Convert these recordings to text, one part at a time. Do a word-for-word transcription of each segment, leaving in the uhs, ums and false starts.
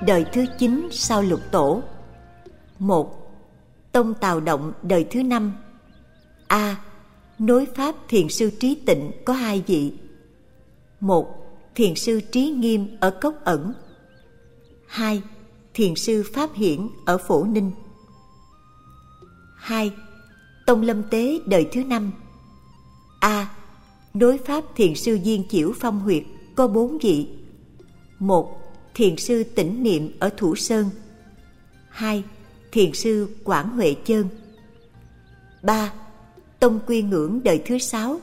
đời thứ chín sau Lục Tổ. Một. Tông Tào Động đời thứ năm. A. Nối pháp thiền sư Trí Tịnh có hai vị. Một. Thiền sư Trí Nghiêm ở Cốc Ẩn. Hai. Thiền sư Pháp Hiển ở Phổ Ninh. Hai. Tông Lâm Tế đời thứ năm. A. Nối pháp thiền sư Viên Chiểu Phong Huyệt có bốn vị. Một. Thiền sư Tĩnh Niệm ở Thủ Sơn. Hai. Thiền sư Quảng Huệ Chơn. Ba. Tông Quy Ngưỡng đời thứ sáu.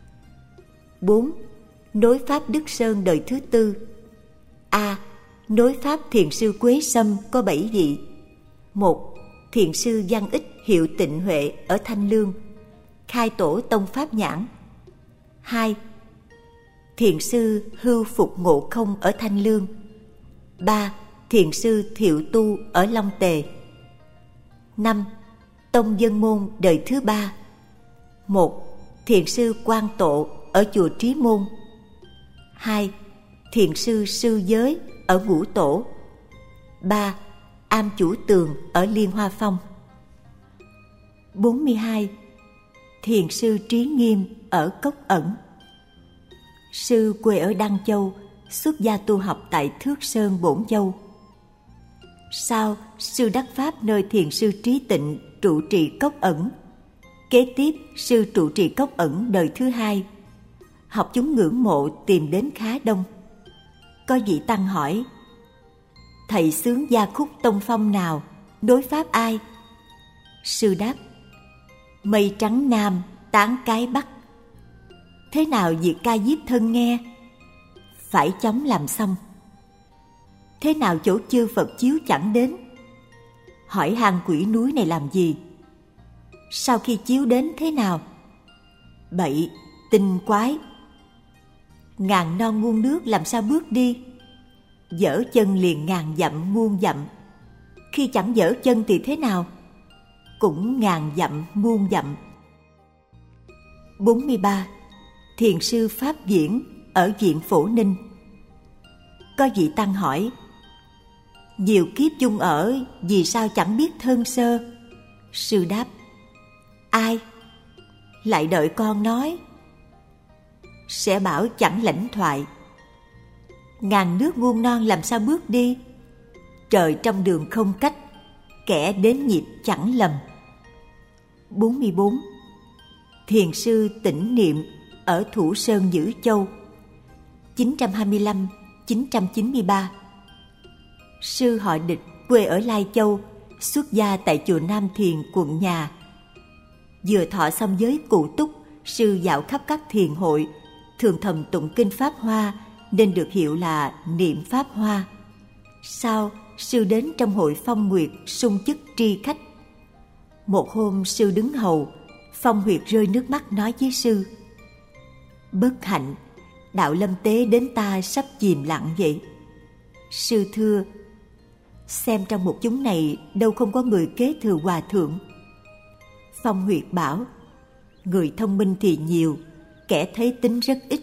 Bốn. Nối pháp Đức Sơn đời thứ tư. A. Nối pháp thiền sư Quế Sâm có bảy vị. Một. Thiền sư Văn Ích hiệu Tịnh Huệ ở Thanh Lương, khai tổ tông Pháp Nhãn. Hai. Thiền sư Hưu Phục Ngộ Không ở Thanh Lương. Ba. Thiền sư Thiệu Tu ở Long Tề. Năm. Tông Dân Môn đời thứ ba. Một. Thiền sư Quang Tộ ở chùa Trí Môn. Hai. Thiền sư Sư Giới ở Ngũ Tổ. Ba. Am Chủ Tường ở Liên Hoa Phong. Bốn mươi hai. Thiền sư Trí Nghiêm ở Cốc Ẩn. Sư quê ở Đăng Châu, xuất gia tu học tại Thước Sơn, Bổn Châu. Sau, sư đắc pháp nơi thiền sư Trí Tịnh trụ trì Cốc Ẩn. Kế tiếp, sư trụ trì Cốc Ẩn đời thứ hai. Học chúng ngưỡng mộ tìm đến khá đông. Có vị tăng hỏi: thầy xướng gia khúc tông phong nào, đối pháp ai? Sư đáp: mây trắng Nam, tán cái Bắc. Thế nào việc ca diếp thân nghe? Phải chóng làm xong. Thế nào chỗ chư Phật chiếu chẳng đến? Hỏi hang quỷ núi này làm gì? Sau khi chiếu đến thế nào? Bậy, tinh quái. Ngàn non muôn nước làm sao bước đi? Dở chân liền ngàn dặm muôn dặm. Khi chẳng dở chân thì thế nào? Cũng ngàn dặm muôn dặm. Bốn mươi ba. Thiền sư Pháp Diễn ở viện Phổ Ninh. Có vị tăng hỏi: nhiều kiếp chung ở, vì sao chẳng biết thân sơ? Sư đáp: ai? Lại đợi con nói. Sẽ bảo chẳng lãnh thoại. Ngàn nước muôn non làm sao bước đi? Trời trong đường không cách, kẻ đến nhịp chẳng lầm. Bốn mươi bốn. Thiền sư Tĩnh Niệm ở Thủ Sơn Dữ Châu. Chín trăm hai mươi lăm đến chín trăm chín mươi ba. Sư họ Địch, quê ở Lai Châu, xuất gia tại chùa Nam Thiền, quận Nhà. Vừa thọ xong giới cụ túc, sư dạo khắp các thiền hội, thường thầm tụng kinh Pháp Hoa, nên được hiệu là Niệm Pháp Hoa. Sau, sư đến trong hội Phong Nguyệt sung chức tri khách. Một hôm sư đứng hầu, Phong Nguyệt rơi nước mắt nói với sư: bất hạnh, đạo lâm tế đến ta sắp chìm lặng vậy. Sư thưa: xem trong một chúng này đâu không có người kế thừa hòa thượng. Phong Nguyệt bảo: người thông minh thì nhiều, kẻ thấy tính rất ít.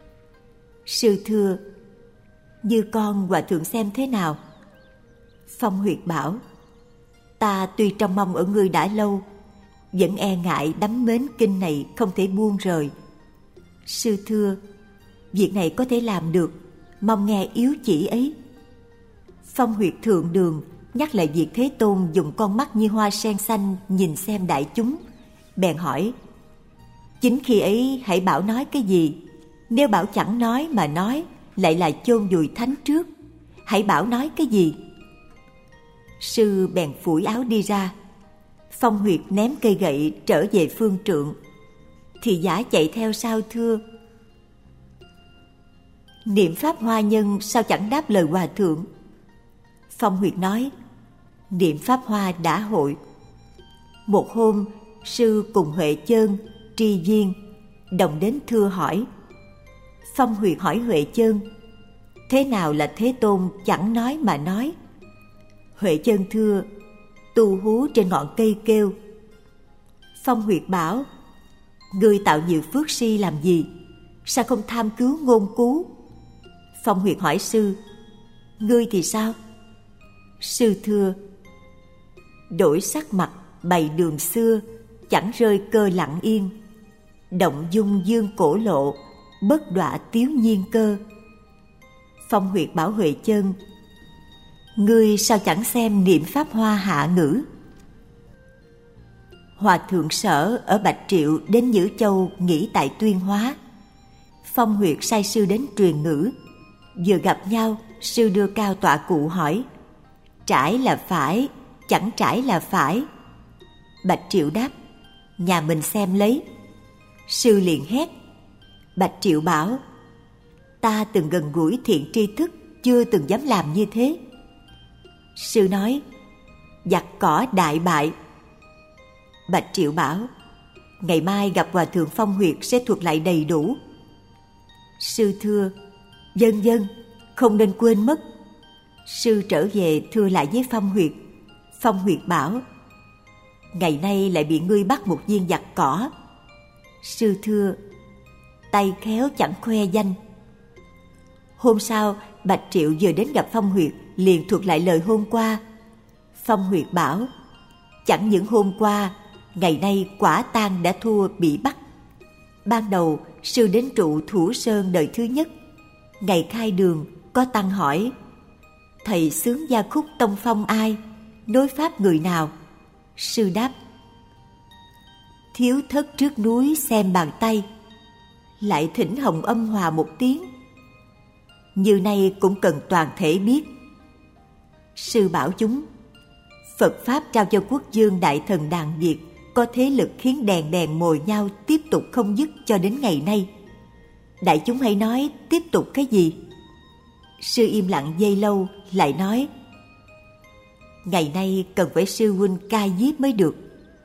Sư thưa: như con hòa thượng xem thế nào? Phong Nguyệt bảo: ta tuy trong mong ở ngươi đã lâu, vẫn e ngại đắm mến kinh này không thể buông rời. Sư thưa: việc này có thể làm được, mong nghe yếu chỉ ấy. Phong Nguyệt thượng đường nhắc lại việc Thế Tôn dùng con mắt như hoa sen xanh nhìn xem đại chúng, bèn hỏi: chính khi ấy hãy bảo nói cái gì? Nếu bảo chẳng nói mà nói, lại là chôn vùi thánh trước. Hãy bảo nói cái gì? Sư bèn phủi áo đi ra. Phong Huyệt ném cây gậy trở về phương trượng. Thì giả chạy theo sau thưa: niệm Pháp Hoa nhân sao chẳng đáp lời hòa thượng? Phong Huyệt nói: niệm Pháp Hoa đã hội. Một hôm, sư cùng Huệ Chơn, Tri Viên đồng đến thưa hỏi. Phong Huyệt hỏi Huệ Chơn: thế nào là Thế Tôn chẳng nói mà nói? Huệ Chơn thưa: tu hú trên ngọn cây kêu. Phong Huyệt bảo: ngươi tạo nhiều phước si làm gì? Sao không tham cứu ngôn cứu? Phong Huyệt hỏi sư: ngươi thì sao? Sư thưa: đổi sắc mặt bày đường xưa, chẳng rơi cơ lặng yên. Động dung dương cổ lộ, bất đọa tiếu nhiên cơ. Phong Huyệt bảo Huệ Chân: ngươi sao chẳng xem niệm pháp hoa hạ ngữ. Hòa thượng Sở ở Bạch Triệu đến Nhữ Châu nghỉ tại Tuyên Hóa. Phong Huyệt sai sư đến truyền ngữ. Vừa gặp nhau, sư đưa cao tọa cụ hỏi: trải là phải, chẳng trải là phải. Bạch Triệu đáp: nhà mình xem lấy. Sư liền hét. Bạch Triệu bảo: ta từng gần gũi thiện tri thức, chưa từng dám làm như thế. Sư nói: giặc cỏ đại bại. Bạch Triệu bảo: ngày mai gặp Hòa thượng Phong Huyệt sẽ thuật lại đầy đủ. Sư thưa: vâng vâng, không nên quên mất. Sư trở về thưa lại với Phong Huyệt. Phong Huyệt bảo: ngày nay lại bị ngươi bắt một viên giặc cỏ. Sư thưa: tay khéo chẳng khoe danh. Hôm sau, Bạch Triệu vừa đến gặp Phong Huyệt, liền thuật lại lời hôm qua. Phong Huyệt bảo: chẳng những hôm qua, ngày nay quả tang đã thua bị bắt. Ban đầu, sư đến trụ Thủ Sơn đời thứ nhất. Ngày khai đường, có tăng hỏi: thầy xướng gia khúc tông phong ai? Nối pháp người nào? Sư đáp: thiếu thất trước núi xem bàn tay. Lại thỉnh Hồng Âm Hòa một tiếng. Như nay cũng cần toàn thể biết. Sư bảo chúng: Phật Pháp trao cho quốc dương đại thần đàn Việt, có thế lực khiến đèn đèn mồi nhau tiếp tục không dứt cho đến ngày nay. Đại chúng hãy nói tiếp tục cái gì? Sư im lặng giây lâu, lại nói: ngày nay cần phải sư huynh cai giết mới được.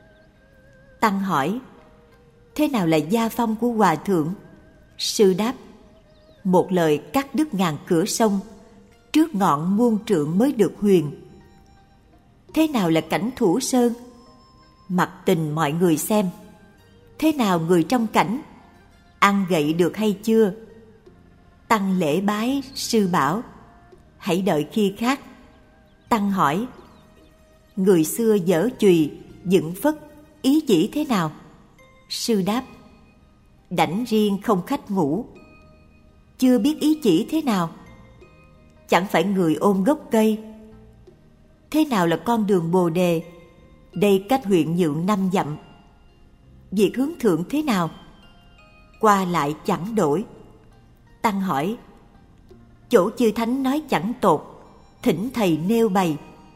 Tăng hỏi: thế nào là gia phong của hòa thượng? Sư đáp: một lời cắt đứt ngàn cửa sông, trước ngọn muôn trượng mới được huyền. Thế nào là cảnh Thủ Sơn? Mặc tình mọi người xem. Thế nào người trong cảnh? Ăn gậy được hay chưa? Tăng lễ bái. Sư bảo: hãy đợi khi khác. Tăng hỏi: người xưa dở chùy, dựng phất, ý chỉ thế nào? Sư đáp: đảnh riêng không khách ngủ. Chưa biết ý chỉ thế nào? Chẳng phải người ôm gốc cây. Thế nào là con đường Bồ Đề? Đây cách huyện Nhượng năm dặm. Việc hướng thượng thế nào? Qua lại chẳng đổi. Tăng hỏi: chỗ chư thánh nói chẳng tột, thỉnh thầy nêu bày.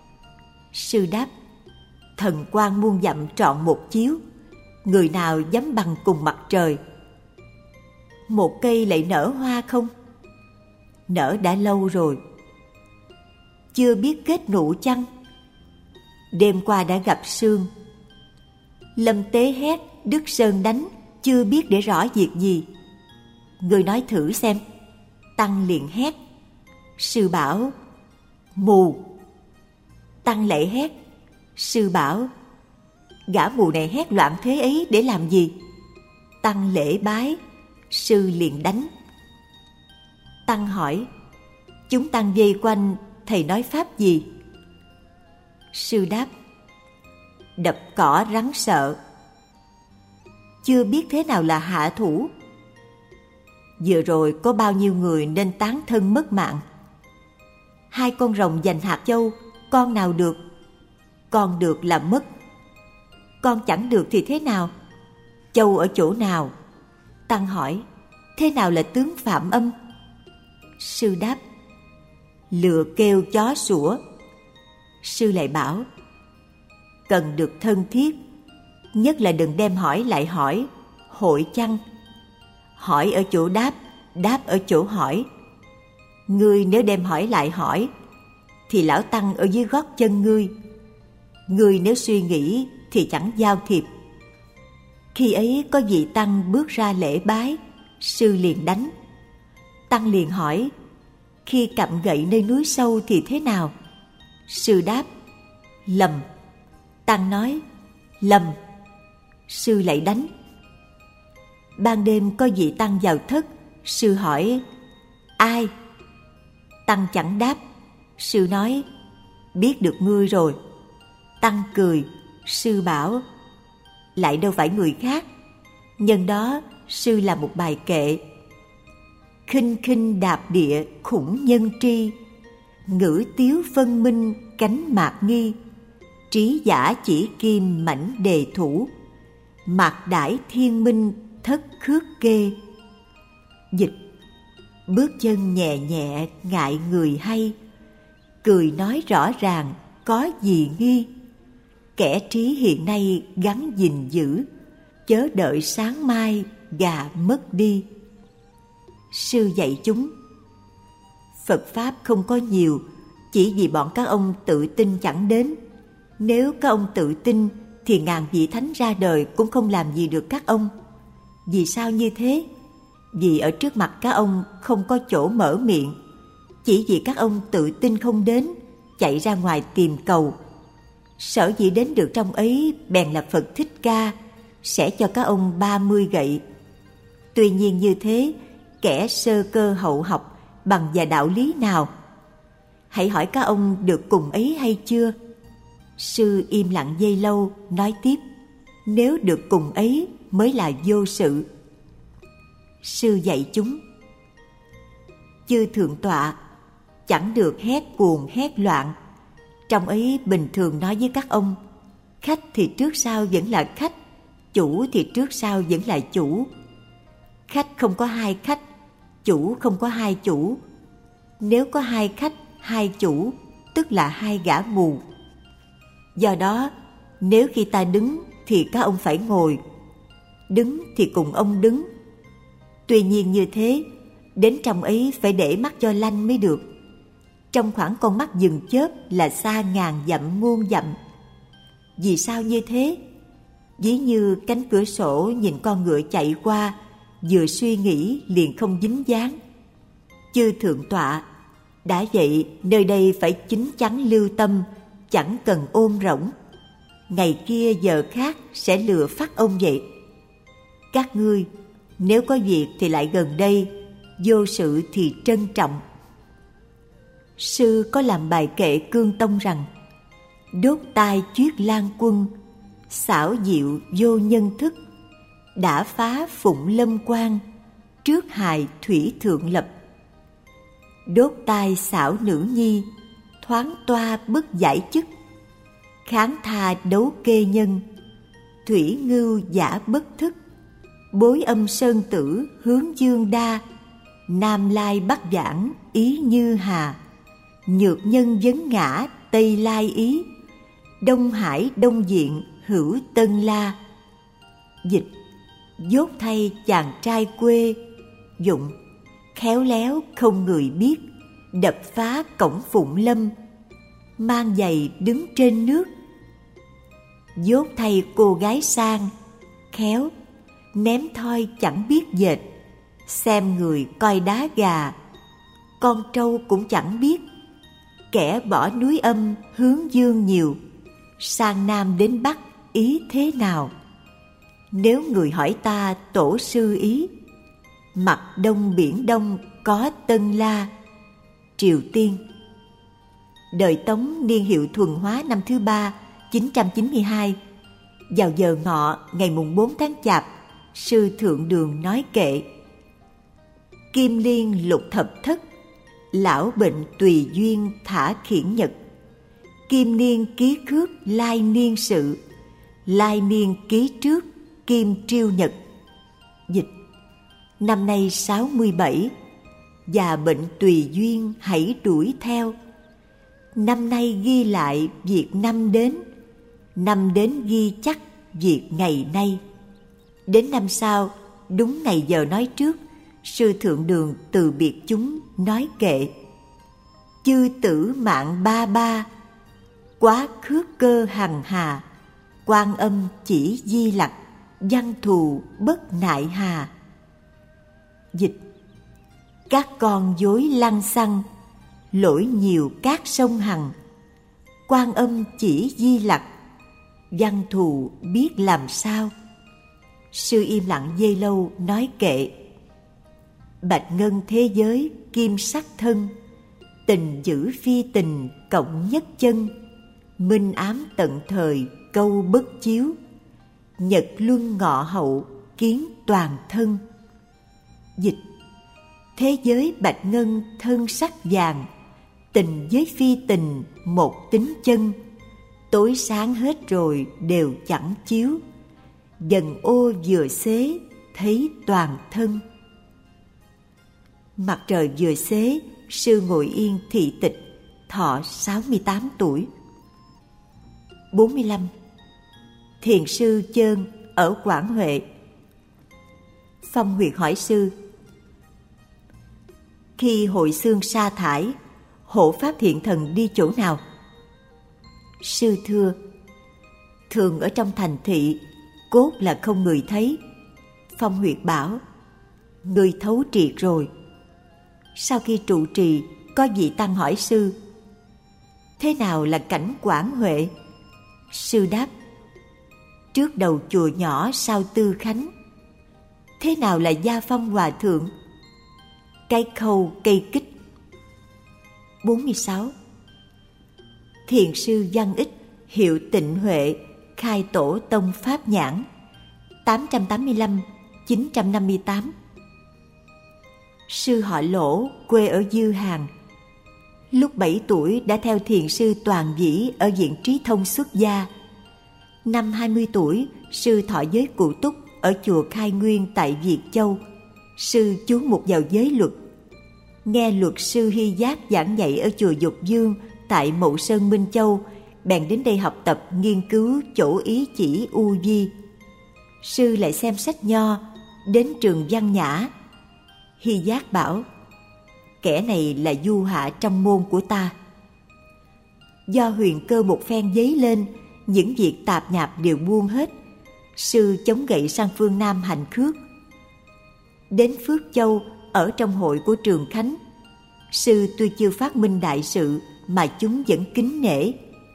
Sư đáp: thần quang muôn dặm trọn một chiếu, người nào dám bằng cùng mặt trời? Một cây lại nở hoa không? Nở đã lâu rồi. Chưa biết kết nụ chăng? Đêm qua đã gặp sương. Lâm Tế hét, Đức Sơn đánh, chưa biết để rõ việc gì. Người nói thử xem. Tăng liền hét. Sư bảo: mù. Tăng lại hét. Sư bảo: gã mù này hét loạn thế ấy để làm gì? Tăng lễ bái. Sư liền đánh. Tăng hỏi: chúng tăng vây quanh, thầy nói pháp gì? Sư đáp: đập cỏ rắn sợ. Chưa biết thế nào là hạ thủ. Vừa rồi có bao nhiêu người nên tán thân mất mạng. Hai con rồng giành hạt châu, con nào được? Con được là mất. Con chẳng được thì thế nào? Châu ở chỗ nào? Tăng hỏi: thế nào là tướng Phạm Âm? Sư đáp: lừa kêu chó sủa. Sư lại bảo: cần được thân thiết, nhất là đừng đem hỏi lại hỏi, hội chăng? Hỏi ở chỗ đáp, đáp ở chỗ hỏi. Ngươi nếu đem hỏi lại hỏi, thì lão Tăng ở dưới gót chân ngươi. Ngươi nếu suy nghĩ thì chẳng giao thiệp. Khi ấy có vị Tăng bước ra lễ bái, sư liền đánh. Tăng liền hỏi: khi cặm gậy nơi núi sâu thì thế nào? Sư đáp: lầm. Tăng nói: lầm. Sư lại đánh. Ban đêm có vị Tăng vào thất, sư hỏi: ai? Tăng chẳng đáp. Sư nói: biết được ngươi rồi. Tăng cười, sư bảo, lại đâu phải người khác. Nhân đó sư làm một bài kệ: khinh khinh đạp địa khủng nhân tri, ngữ tiếu phân minh cánh mạc nghi, trí giả chỉ kim mảnh đề thủ, mạc đãi thiên minh thất khước kê. Dịch: bước chân nhẹ nhẹ ngại người hay, cười nói rõ ràng có gì nghi. Kẻ trí hiện nay gắn gìn giữ, chớ đợi sáng mai gà mất đi. Sư dạy chúng: Phật Pháp không có nhiều, chỉ vì bọn các ông tự tin chẳng đến. Nếu các ông tự tin thì ngàn vị thánh ra đời cũng không làm gì được các ông. Vì sao như thế? Vì ở trước mặt các ông không có chỗ mở miệng. Chỉ vì các ông tự tin không đến, chạy ra ngoài tìm cầu. Sở dĩ đến được trong ấy bèn là Phật Thích Ca sẽ cho các ông ba mươi gậy. Tuy nhiên như thế, kẻ sơ cơ hậu học bằng và đạo lý nào? Hãy hỏi các ông được cùng ấy hay chưa? Sư im lặng giây lâu, nói tiếp: nếu được cùng ấy mới là vô sự. Sư dạy chúng: chư thượng tọa, chẳng được hét cuồng hét loạn. Trong ấy bình thường nói với các ông, khách thì trước sau vẫn là khách, chủ thì trước sau vẫn là chủ. Khách không có hai khách, chủ không có hai chủ. Nếu có hai khách, hai chủ, tức là hai gã mù. Do đó, nếu khi ta đứng thì các ông phải ngồi, đứng thì cùng ông đứng. Tuy nhiên như thế, đến trong ấy phải để mắt cho lanh mới được. Trong khoảng con mắt dừng chớp là xa ngàn dặm muôn dặm. Vì sao như thế? Ví như cánh cửa sổ nhìn con ngựa chạy qua, vừa suy nghĩ liền không dính dáng. Chư thượng tọa, đã vậy nơi đây phải chín chắn lưu tâm, chẳng cần ôm rỗng. Ngày kia giờ khác sẽ lừa phắt ông vậy. Các ngươi, nếu có việc thì lại gần đây, vô sự thì trân trọng. Sư có làm bài kệ cương tông rằng: đốt tai chuyết lan quân, xảo diệu vô nhân thức, đã phá phụng lâm quan, trước hài thủy thượng lập. Đốt tai xảo nữ nhi, thoáng toa bức giải chức, kháng tha đấu kê nhân, thủy ngưu giả bất thức, bối âm sơn tử hướng dương đa, nam lai bắc giảng ý như hà, nhược nhân vấn ngã tây lai ý, đông hải đông diện hữu tân la. Dịch: dốt thay chàng trai quê. Dụng: khéo léo không người biết, đập phá cổng phụng lâm, mang giày đứng trên nước. Dốt thay cô gái sang, khéo, ném thoi chẳng biết dệt, xem người coi đá gà, con trâu cũng chẳng biết. Kẻ bỏ núi âm hướng dương nhiều, sang nam đến bắc ý thế nào? Nếu người hỏi ta tổ sư ý, mặt đông biển đông có Tân La. Triều Tiên. Đời Tống niên hiệu Thuần Hóa năm thứ ba, chín trăm chín mươi hai. Vào giờ ngọ ngày mùng bốn tháng Chạp, sư Thượng Đường nói kệ: kim liên lục thập thất, lão bệnh tùy duyên thả khiển nhật. Kim niên ký khước lai niên sự, lai niên ký trước kim triêu nhật. Dịch: năm nay sáu mươi bảy, và bệnh tùy duyên hãy đuổi theo. Năm nay ghi lại việc năm đến, năm đến ghi chắc việc ngày nay. Đến năm sau, đúng ngày giờ nói trước, sư Thượng Đường từ biệt chúng nói kệ: chư tử mạng ba ba, quá khước cơ hằng hà, Quan Âm chỉ di lặc, văn thù bất nại hà. Dịch: các con dối lăng xăng, lỗi nhiều các sông hằng, Quan Âm chỉ di lặc, văn thù biết làm sao. Sư im lặng giây lâu nói kệ: bạch ngân thế giới kim sắc thân, tình giữ phi tình cộng nhất chân, minh ám tận thời câu bất chiếu, nhật luân ngọ hậu kiến toàn thân. Dịch: thế giới bạch ngân thân sắc vàng, tình với phi tình một tính chân, tối sáng hết rồi đều chẳng chiếu, dần ô vừa xế thấy toàn thân. Mặt trời vừa xế, sư ngồi yên thị tịch, thọ sáu mươi tám tuổi. bốn mươi lăm. Thiền sư Chơn ở Quảng Huệ. Phong Huyệt hỏi sư: khi hội xương sa thải, hộ pháp thiện thần đi chỗ nào? Sư thưa: thường ở trong thành thị, cốt là không người thấy. Phong Huyệt bảo: người thấu triệt rồi. Sau khi trụ trì, có vị tăng hỏi sư: thế nào là cảnh Quảng Huệ? Sư đáp: trước đầu chùa nhỏ sau Tư Khánh. Thế nào là Gia Phong Hòa Thượng? Cái khâu cây kích. bốn mươi sáu. Thiền sư Văn Ích, hiệu Tịnh Huệ, khai tổ tông Pháp Nhãn, tám trăm tám mươi lăm đến chín trăm năm mươi tám. Sư họ Lỗ, quê ở Dư Hàng. Lúc bảy tuổi đã theo thiền sư Toàn Vĩ ở viện Trí Thông xuất gia. Năm hai mươi tuổi, sư thọ giới Cụ Túc ở chùa Khai Nguyên tại Việt Châu. Sư chú mục vào giới luật. Nghe luật sư Hy Giác giảng dạy ở chùa Dục Dương tại Mậu Sơn Minh Châu, bèn đến đây học tập nghiên cứu chỗ ý chỉ U Di. Sư lại xem sách nho, đến trường Văn Nhã. Hy Giác bảo: kẻ này là du hạ trong môn của ta. Do huyền cơ một phen dấy lên, những việc tạp nhạp đều buông hết. Sư chống gậy sang phương Nam hành khước. Đến Phước Châu, ở trong hội của Trường Khánh. Sư tuy chưa phát minh đại sự mà chúng vẫn kính nể.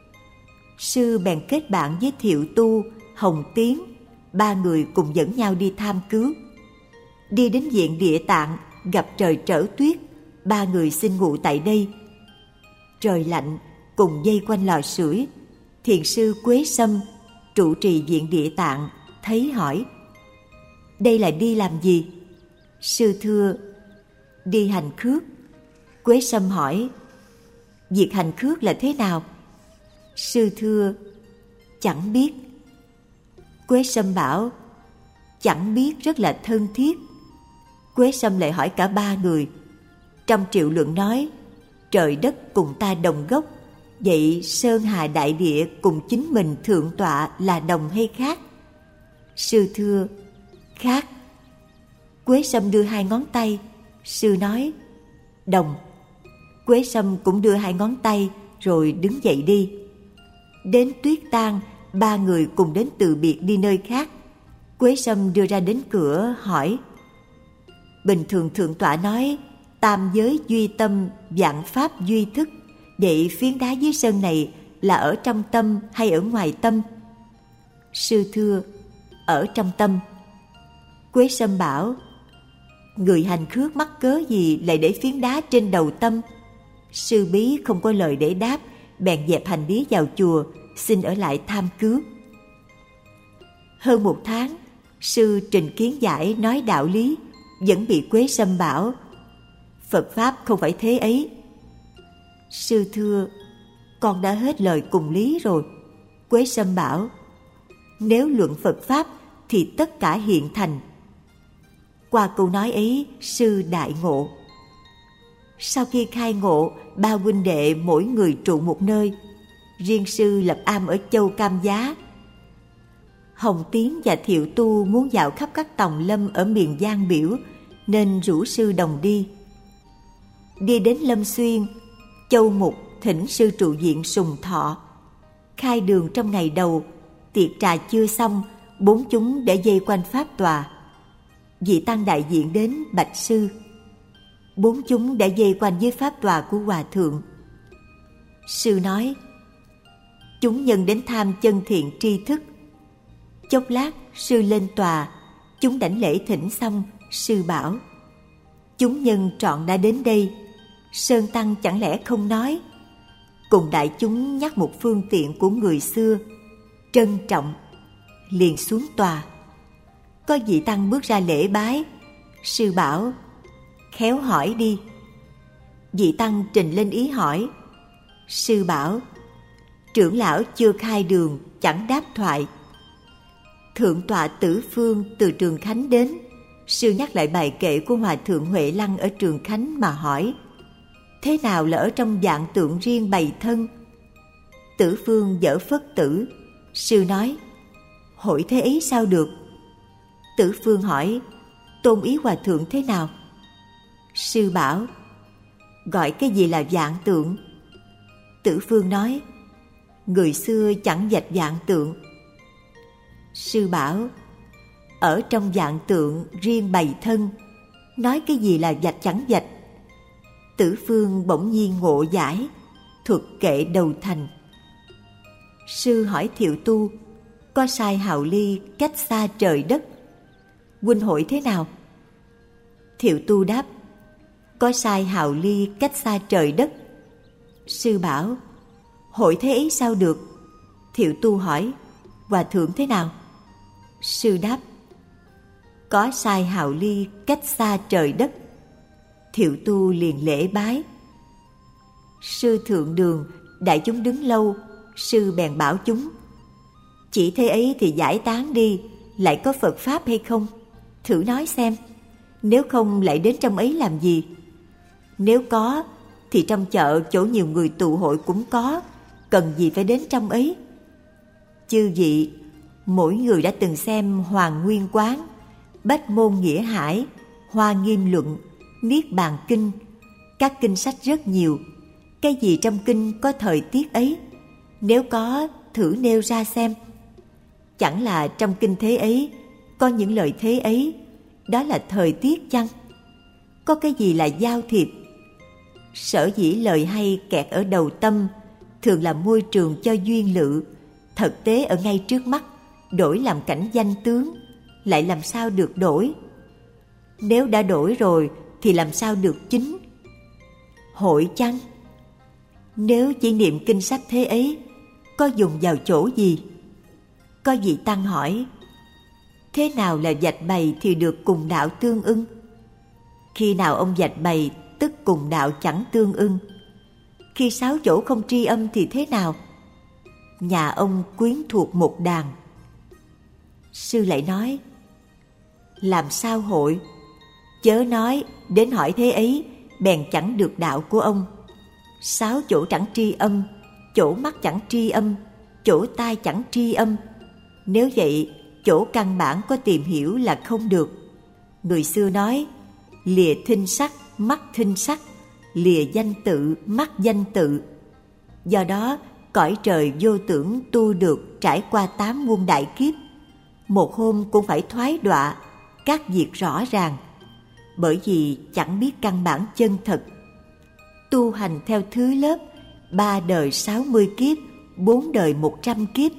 Sư bèn kết bạn với Thiệu Tu, Hồng Tiến, ba người cùng dẫn nhau đi tham cứu. Đi đến viện Địa Tạng, gặp trời trở tuyết, ba người xin ngụ tại đây. Trời lạnh, cùng dây quanh lò sưởi. Thiền sư Quế Sâm, trụ trì viện Địa Tạng, thấy hỏi: đây là đi làm gì? Sư thưa: đi hành khước. Quế Sâm hỏi: việc hành khước là thế nào? Sư thưa: chẳng biết. Quế Sâm bảo: chẳng biết rất là thân thiết. Quế Sâm lại hỏi cả ba người. Trong Triệu Luận nói: trời đất cùng ta đồng gốc, vậy Sơn Hà Đại Địa cùng chính mình thượng tọa là đồng hay khác? Sư thưa: khác. Quế Sâm đưa hai ngón tay. Sư nói: đồng. Quế Sâm cũng đưa hai ngón tay rồi đứng dậy đi. Đến tuyết tan, ba người cùng đến từ biệt đi nơi khác. Quế Sâm đưa ra đến cửa hỏi: bình thường thượng tọa nói tam giới duy tâm, vạn pháp duy thức, vậy phiến đá dưới sân này là ở trong tâm hay ở ngoài tâm? Sư thưa: ở trong tâm. Quế Sâm bảo: người hành khước mắc cớ gì lại để phiến đá trên đầu tâm? Sư bí không có lời để đáp, bèn dẹp hành lý vào chùa, xin ở lại tham cứu. Hơn một tháng, sư trình kiến giải nói đạo lý, vẫn bị Quế Sâm bảo: Phật Pháp không phải thế ấy. Sư thưa: con đã hết lời cùng lý rồi. Quế Sâm bảo: nếu luận Phật Pháp thì tất cả hiện thành. Qua câu nói ấy, sư đại ngộ. Sau khi khai ngộ, ba huynh đệ mỗi người trụ một nơi. Riêng sư lập am ở Châu Cam Giá. Hồng Tiến và Thiệu Tu muốn dạo khắp các tòng lâm ở miền Giang Biểu, nên rủ sư đồng đi. Đi đến Lâm Xuyên, Châu Mục thỉnh sư trụ viện Sùng Thọ. Khai đường trong ngày đầu, tiệc trà chưa xong, bốn chúng để dây quanh pháp tòa. Vị tăng đại diện đến bạch sư. Bốn chúng đã dây quanh với pháp tòa của hòa thượng. Sư nói: chúng nhân đến tham chân thiện tri thức. Chốc lát sư lên tòa, chúng đảnh lễ thỉnh xong, sư bảo: chúng nhân trọn đã đến đây, Sơn Tăng chẳng lẽ không nói, cùng đại chúng nhắc một phương tiện của người xưa, trân trọng, liền xuống tòa. Có vị Tăng bước ra lễ bái. Sư bảo, khéo hỏi đi. Vị Tăng trình lên ý hỏi. Sư bảo, trưởng lão chưa khai đường, chẳng đáp thoại. Thượng tọa Tử Phương từ Trường Khánh đến. Sư nhắc lại bài kệ của Hòa thượng Huệ Lăng ở Trường Khánh mà hỏi, thế nào là ở trong dạng tượng riêng bày thân? Tử Phương dở phất tử. Sư nói, hội thế ấy sao được? Tử Phương hỏi, tôn ý Hòa thượng thế nào? Sư bảo, gọi cái gì là dạng tượng? Tử Phương nói, người xưa chẳng dạch dạng tượng. Sư bảo, ở trong dạng tượng riêng bày thân, nói cái gì là dạch chẳng dạch? Tử Phương bỗng nhiên ngộ giải, thuật kệ đầu thành. Sư hỏi Thiệu Tu, có sai hào ly cách xa trời đất, huynh hội thế nào? Thiệu Tu đáp, có sai hào ly cách xa trời đất. Sư bảo, hội thế ấy sao được? Thiệu Tu hỏi, Hòa thượng thế nào? Sư đáp, có sai hào ly cách xa trời đất. Thiệu Tu liền lễ bái. Sư thượng đường, đại chúng đứng lâu. Sư bèn bảo chúng, chỉ thế ấy thì giải tán đi, lại có Phật Pháp hay không? Thử nói xem, nếu không lại đến trong ấy làm gì? Nếu có, thì trong chợ chỗ nhiều người tụ hội cũng có, cần gì phải đến trong ấy? Chư vị, mỗi người đã từng xem Hoàng Nguyên Quán, Bách Môn Nghĩa Hải, Hoa Nghiêm Luận, Niết Bàn Kinh. Các kinh sách rất nhiều, cái gì trong kinh có thời tiết ấy? Nếu có, thử nêu ra xem. Chẳng là trong kinh thế ấy có những lời thế ấy, đó là thời tiết chăng? Có cái gì là giao thiệp? Sở dĩ lời hay kẹt ở đầu tâm, thường là môi trường cho duyên lự, thực tế ở ngay trước mắt, đổi làm cảnh danh tướng, lại làm sao được đổi? Nếu đã đổi rồi thì làm sao được chính? Hội chăng? Nếu chỉ niệm kinh sách thế ấy, có dùng vào chỗ gì? Có vị Tăng hỏi, thế nào là vạch bày thì được cùng đạo tương ưng? Khi nào ông vạch bày tức cùng đạo chẳng tương ưng? Khi sáu chỗ không tri âm thì thế nào? Nhà ông quyến thuộc một đàn. Sư lại nói, làm sao hội? Chớ nói đến hỏi thế ấy, bèn chẳng được đạo của ông. Sáu chỗ chẳng tri âm, chỗ mắt chẳng tri âm, chỗ tai chẳng tri âm. Nếu vậy, chỗ căn bản có tìm hiểu là không được. Người xưa nói, lìa thinh sắc, mắt thinh sắc, lìa danh tự, mắt danh tự. Do đó, cõi trời vô tưởng tu được trải qua tám muôn đại kiếp. Một hôm cũng phải thoái đọa, các việc rõ ràng, bởi vì chẳng biết căn bản chân thật. Tu hành theo thứ lớp, ba đời sáu mươi kiếp, bốn đời một trăm kiếp.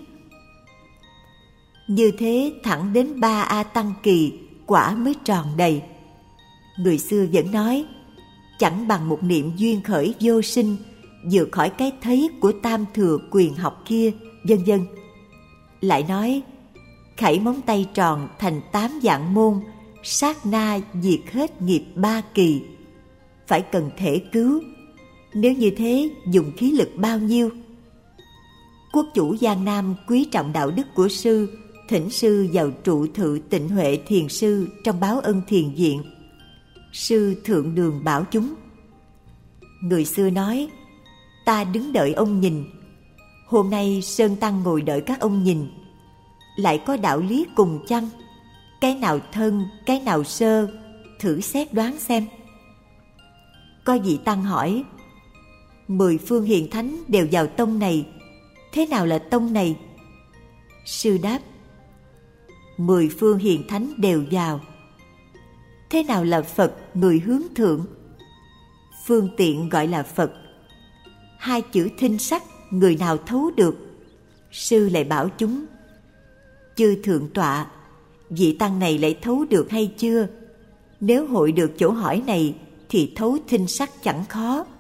Như thế thẳng đến ba A Tăng kỳ, quả mới tròn đầy. Người xưa vẫn nói, chẳng bằng một niệm duyên khởi vô sinh, vượt khỏi cái thấy của tam thừa quyền học kia, vân vân. Lại nói, khẩy móng tay tròn thành tám dạng môn, sát na diệt hết nghiệp ba kỳ. Phải cần thể cứu, nếu như thế dùng khí lực bao nhiêu? Quốc chủ Giang Nam quý trọng đạo đức của sư, thỉnh sư vào trụ thự Tịnh Huệ Thiền Sư trong Báo Ân Thiền Viện. Sư thượng đường bảo chúng. Người xưa nói, ta đứng đợi ông nhìn. Hôm nay Sơn Tăng ngồi đợi các ông nhìn. Lại có đạo lý cùng chăng? Cái nào thân, cái nào sơ, thử xét đoán xem. Có vị Tăng hỏi, mười phương hiền thánh đều vào tông này, thế nào là tông này? Sư đáp, mười phương hiền thánh đều vào. Thế nào là Phật người hướng thượng? Phương tiện gọi là Phật. Hai chữ thinh sắc người nào thấu được? Sư lại bảo chúng, chư thượng tọa, vị Tăng này lại thấu được hay chưa? Nếu hội được chỗ hỏi này thì thấu thinh sắc chẳng khó,